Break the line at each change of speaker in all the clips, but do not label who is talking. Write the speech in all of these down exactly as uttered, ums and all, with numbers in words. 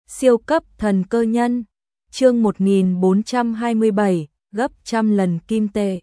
Siêu cấp thần cơ nhân. Chương một nghìn bốn trăm hai mươi bảy, gấp trăm lần kim tệ.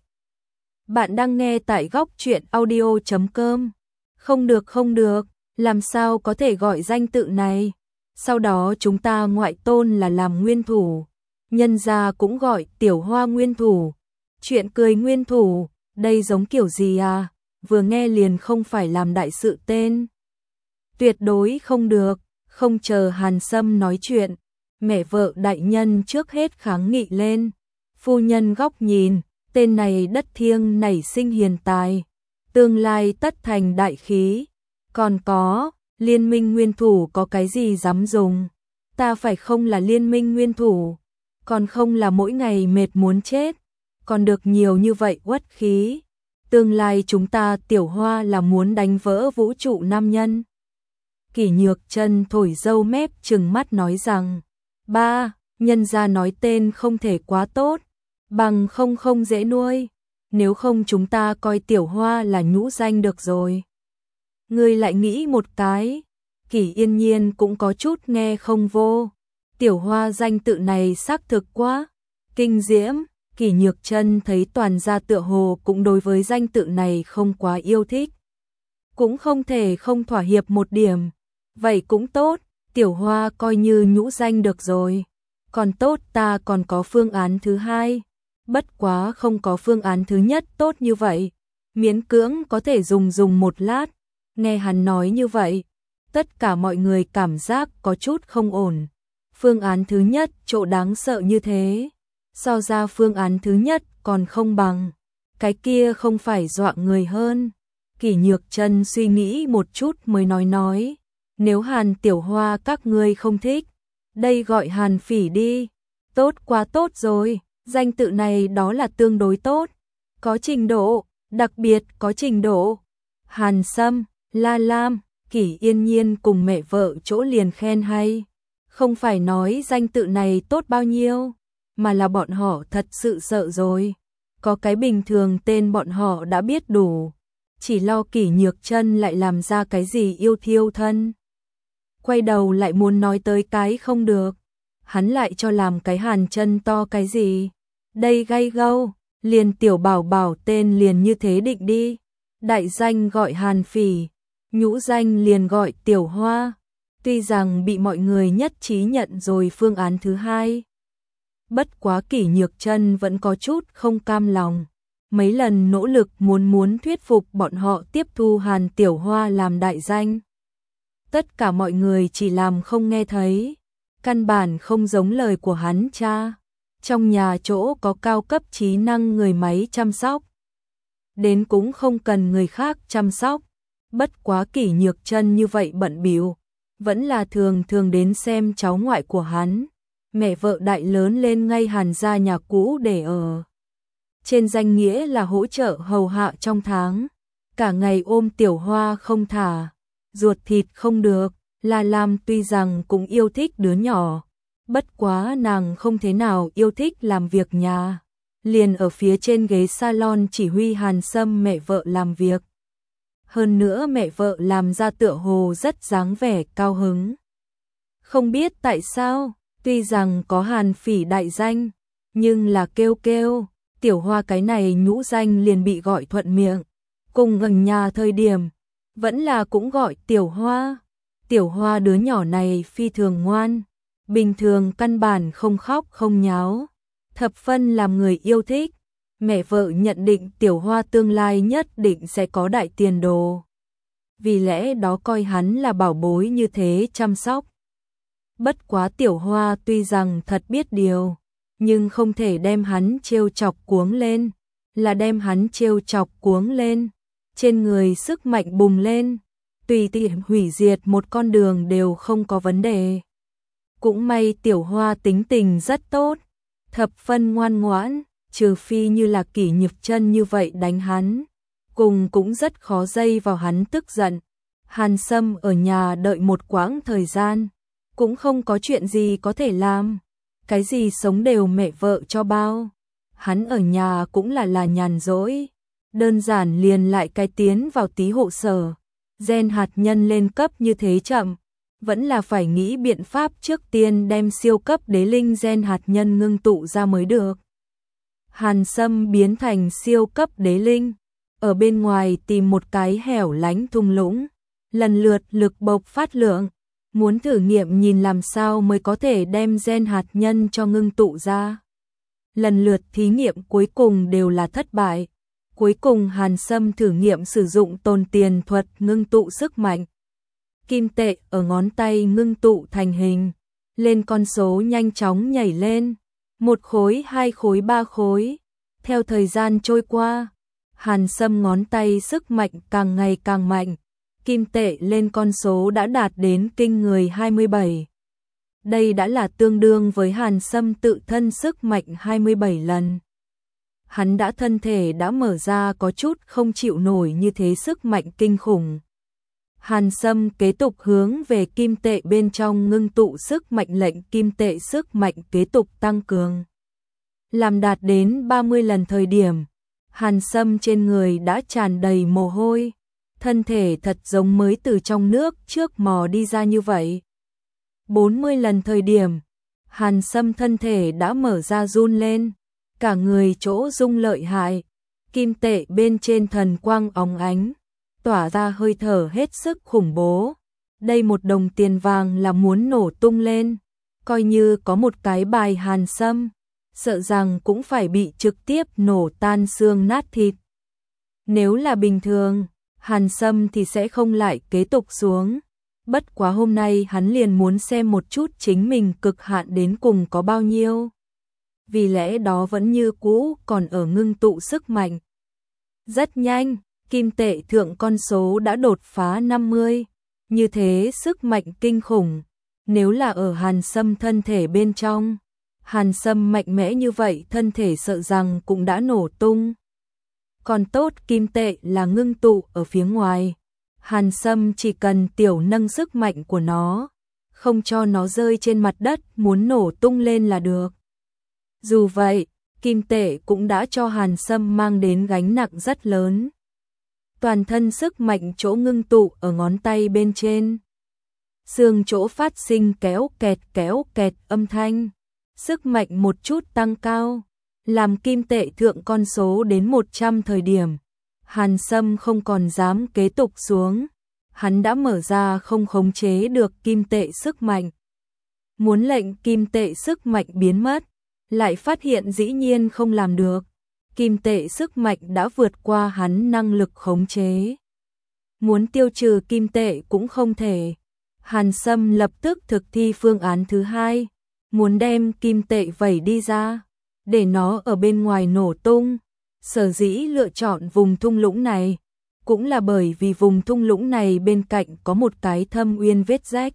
Bạn đang nghe tại góc truyện audio chấm com. Không được không được, làm sao có thể gọi danh tự này? Sau đó chúng ta ngoại tôn là làm nguyên thủ, nhân gia cũng gọi tiểu hoa nguyên thủ. Chuyện cười nguyên thủ, đây giống kiểu gì à? Vừa nghe liền không phải làm đại sự tên. Tuyệt đối không được. Không chờ Hàn Sâm nói chuyện, mẹ vợ đại nhân trước hết kháng nghị lên. Phu nhân góc nhìn, tên này đất thiêng nảy sinh hiền tài, tương lai tất thành đại khí. Còn có, liên minh nguyên thủ có cái gì dám dùng? Ta phải không là liên minh nguyên thủ, còn không là mỗi ngày mệt muốn chết, còn được nhiều như vậy uất khí. Tương lai chúng ta tiểu hoa là muốn đánh vỡ vũ trụ nam nhân. Kỷ Nhược Chân thổi râu mép trừng mắt nói rằng, ba, nhân gia nói tên không thể quá tốt, bằng không không dễ nuôi, nếu không chúng ta coi tiểu hoa là nhũ danh được rồi. Ngươi lại nghĩ một cái, Kỷ Yên Nhiên cũng có chút nghe không vô, tiểu hoa danh tự này xác thực quá kinh diễm. Kỷ Nhược Chân thấy toàn gia tựa hồ cũng đối với danh tự này không quá yêu thích, cũng không thể không thỏa hiệp một điểm. Vậy cũng tốt, tiểu hoa coi như nhũ danh được rồi. Còn tốt ta còn có phương án thứ hai. Bất quá không có phương án thứ nhất tốt như vậy. Miễn cưỡng có thể dùng dùng một lát. Nghe hắn nói như vậy, tất cả mọi người cảm giác có chút không ổn. Phương án thứ nhất chỗ đáng sợ như thế. So ra phương án thứ nhất còn không bằng. Cái kia không phải dọa người hơn. Kỷ Nhược Chân suy nghĩ một chút mới nói nói. Nếu Hàn tiểu hoa các ngươi không thích, đây gọi Hàn Phỉ đi. Tốt quá tốt rồi, danh tự này đó là tương đối tốt. Có trình độ, đặc biệt có trình độ. Hàn Sâm, La Lam, Kỷ Yên Nhiên cùng mẹ vợ chỗ liền khen hay. Không phải nói danh tự này tốt bao nhiêu, mà là bọn họ thật sự sợ rồi. Có cái bình thường tên bọn họ đã biết đủ. Chỉ lo Kỷ Nhược Chân lại làm ra cái gì yêu thiêu thân. Quay đầu lại muốn nói tới cái không được, hắn lại cho làm cái hàn chân to cái gì. Đây gay gâu, liền tiểu bảo bảo tên liền như thế định đi. Đại danh gọi Hàn Phỉ, nhũ danh liền gọi tiểu hoa. Tuy rằng bị mọi người nhất trí nhận rồi phương án thứ hai, bất quá Kỷ Nhược Chân vẫn có chút không cam lòng. Mấy lần nỗ lực muốn muốn thuyết phục bọn họ tiếp thu Hàn tiểu hoa làm đại danh. Tất cả mọi người chỉ làm không nghe thấy, căn bản không giống lời của hắn cha. Trong nhà chỗ có cao cấp trí năng người máy chăm sóc, đến cũng không cần người khác chăm sóc. Bất quá Kỷ Nhược Chân như vậy bận bịu, vẫn là thường thường đến xem cháu ngoại của hắn. Mẹ vợ đại lớn lên ngay Hàn gia nhà cũ để ở, trên danh nghĩa là hỗ trợ hầu hạ trong tháng, cả ngày ôm tiểu hoa không thả. Ruột thịt không được, La Lam tuy rằng cũng yêu thích đứa nhỏ, bất quá nàng không thế nào yêu thích làm việc nhà, liền ở phía trên ghế salon chỉ huy Hàn Sâm mẹ vợ làm việc. Hơn nữa mẹ vợ làm ra tựa hồ rất dáng vẻ cao hứng. Không biết tại sao, tuy rằng có Hàn Phỉ đại danh, nhưng là kêu kêu, tiểu hoa cái này nhũ danh liền bị gọi thuận miệng. Cùng gần nhà thời điểm, vẫn là cũng gọi tiểu hoa. Tiểu hoa đứa nhỏ này phi thường ngoan, bình thường căn bản không khóc không nháo, thập phân làm người yêu thích. Mẹ vợ nhận định tiểu hoa tương lai nhất định sẽ có đại tiền đồ, vì lẽ đó coi hắn là bảo bối như thế chăm sóc. Bất quá tiểu hoa tuy rằng thật biết điều, nhưng không thể đem hắn trêu chọc cuống lên, là đem hắn trêu chọc cuống lên. Trên người sức mạnh bùng lên, tùy tiện hủy diệt một con đường đều không có vấn đề. Cũng may tiểu hoa tính tình rất tốt, thập phân ngoan ngoãn, trừ phi như là Kỷ Nhược Chân như vậy đánh hắn, cùng cũng rất khó dây vào hắn tức giận. Hàn Sâm ở nhà đợi một quãng thời gian, cũng không có chuyện gì có thể làm, cái gì sống đều mẹ vợ cho bao. Hắn ở nhà cũng là là nhàn rỗi. Đơn giản liền lại cái tiến vào tí hộ sở, gen hạt nhân lên cấp như thế chậm, vẫn là phải nghĩ biện pháp trước tiên đem siêu cấp đế linh gen hạt nhân ngưng tụ ra mới được. Hàn Sâm biến thành siêu cấp đế linh, ở bên ngoài tìm một cái hẻo lánh thung lũng, lần lượt lực bộc phát lượng, muốn thử nghiệm nhìn làm sao mới có thể đem gen hạt nhân cho ngưng tụ ra. Lần lượt thí nghiệm cuối cùng đều là thất bại. Cuối cùng Hàn Sâm thử nghiệm sử dụng tồn tiền thuật ngưng tụ sức mạnh. Kim tệ ở ngón tay ngưng tụ thành hình, lên con số nhanh chóng nhảy lên, một khối, hai khối, ba khối. Theo thời gian trôi qua, Hàn Sâm ngón tay sức mạnh càng ngày càng mạnh, kim tệ lên con số đã đạt đến kinh người hai mươi bảy. Đây đã là tương đương với Hàn Sâm tự thân sức mạnh hai mươi bảy lần. Hắn đã thân thể đã mở ra có chút không chịu nổi như thế sức mạnh kinh khủng. Hàn Sâm kế tục hướng về kim tệ bên trong ngưng tụ sức mạnh, lệnh kim tệ sức mạnh kế tục tăng cường. Làm đạt đến ba mươi lần thời điểm, Hàn Sâm trên người đã tràn đầy mồ hôi, thân thể thật giống mới từ trong nước trước mò đi ra như vậy. bốn mươi lần thời điểm, Hàn Sâm thân thể đã mở ra run lên, cả người chỗ rung lợi hại, kim tệ bên trên thần quang óng ánh, tỏa ra hơi thở hết sức khủng bố. Đây một đồng tiền vàng là muốn nổ tung lên, coi như có một cái bài Hàn Sâm, sợ rằng cũng phải bị trực tiếp nổ tan xương nát thịt. Nếu là bình thường, Hàn Sâm thì sẽ không lại kế tục xuống. Bất quá hôm nay hắn liền muốn xem một chút chính mình cực hạn đến cùng có bao nhiêu. Vì lẽ đó vẫn như cũ còn ở ngưng tụ sức mạnh. Rất nhanh, kim tệ thượng con số đã đột phá năm mươi. Như thế sức mạnh kinh khủng. Nếu là ở Hàn Sâm thân thể bên trong, Hàn Sâm mạnh mẽ như vậy thân thể sợ rằng cũng đã nổ tung. Còn tốt kim tệ là ngưng tụ ở phía ngoài. Hàn Sâm chỉ cần tiểu nâng sức mạnh của nó, không cho nó rơi trên mặt đất muốn nổ tung lên là được. Dù vậy, kim tệ cũng đã cho Hàn Sâm mang đến gánh nặng rất lớn. Toàn thân sức mạnh chỗ ngưng tụ ở ngón tay bên trên. Xương chỗ phát sinh kéo kẹt kéo kẹt âm thanh. Sức mạnh một chút tăng cao, làm kim tệ thượng con số đến một trăm thời điểm. Hàn Sâm không còn dám kế tục xuống, hắn đã mở ra không khống chế được kim tệ sức mạnh. Muốn lệnh kim tệ sức mạnh biến mất, lại phát hiện dĩ nhiên không làm được. Kim tệ sức mạnh đã vượt qua hắn năng lực khống chế. Muốn tiêu trừ kim tệ cũng không thể. Hàn Sâm lập tức thực thi phương án thứ hai, muốn đem kim tệ vẩy đi ra, để nó ở bên ngoài nổ tung. Sở dĩ lựa chọn vùng thung lũng này, cũng là bởi vì vùng thung lũng này bên cạnh có một cái thâm uyên vết rách.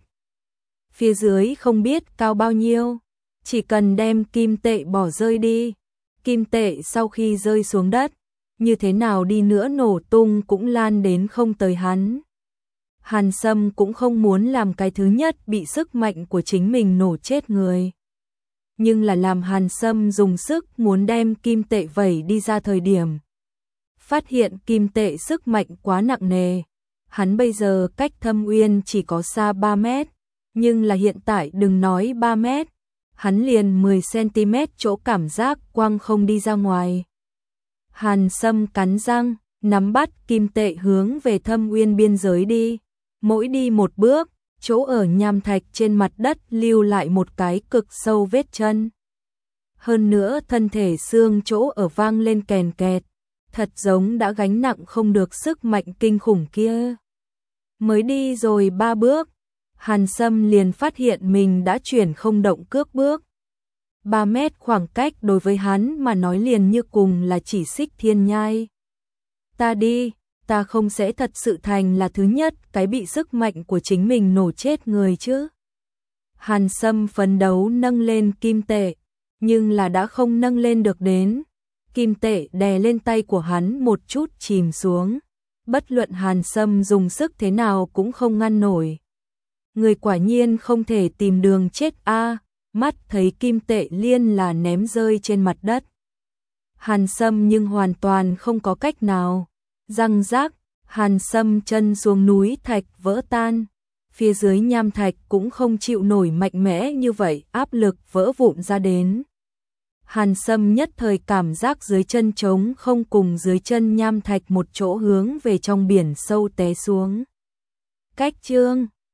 Phía dưới không biết cao bao nhiêu, chỉ cần đem kim tệ bỏ rơi đi, kim tệ sau khi rơi xuống đất, như thế nào đi nữa nổ tung cũng lan đến không tới hắn. Hàn Sâm cũng không muốn làm cái thứ nhất bị sức mạnh của chính mình nổ chết người. Nhưng là làm Hàn Sâm dùng sức muốn đem kim tệ vẩy đi ra thời điểm. Phát hiện kim tệ sức mạnh quá nặng nề. Hắn bây giờ cách thâm uyên chỉ có xa ba mét. Nhưng là hiện tại đừng nói ba mét. Hắn liền mười xăng-ti-mét chỗ cảm giác quăng không đi ra ngoài. Hàn Sâm cắn răng, nắm bắt kim tệ hướng về thâm uyên biên giới đi. Mỗi đi một bước, chỗ ở nham thạch trên mặt đất lưu lại một cái cực sâu vết chân. Hơn nữa thân thể xương chỗ ở vang lên kèn kẹt, thật giống đã gánh nặng không được sức mạnh kinh khủng kia. Mới đi rồi ba bước, Hàn Sâm liền phát hiện mình đã chuyển không động cước bước. Ba mét khoảng cách đối với hắn mà nói liền như cùng là chỉ xích thiên nhai. Ta đi, ta không sẽ thật sự thành là thứ nhất cái bị sức mạnh của chính mình nổ chết người chứ. Hàn Sâm phấn đấu nâng lên kim tệ, nhưng là đã không nâng lên được đến. Kim tệ đè lên tay của hắn một chút chìm xuống. Bất luận Hàn Sâm dùng sức thế nào cũng không ngăn nổi. Người quả nhiên không thể tìm đường chết a. Mắt thấy kim tệ liên là ném rơi trên mặt đất. Hàn Sâm nhưng hoàn toàn không có cách nào. Răng rác, Hàn Sâm chân xuống núi thạch vỡ tan. phía dưới nham thạch cũng không chịu nổi mạnh mẽ như vậy, áp lực vỡ vụn ra đến. Hàn Sâm nhất thời cảm giác dưới chân trống không, cùng dưới chân nham thạch một chỗ hướng về trong biển sâu té xuống. Cách chương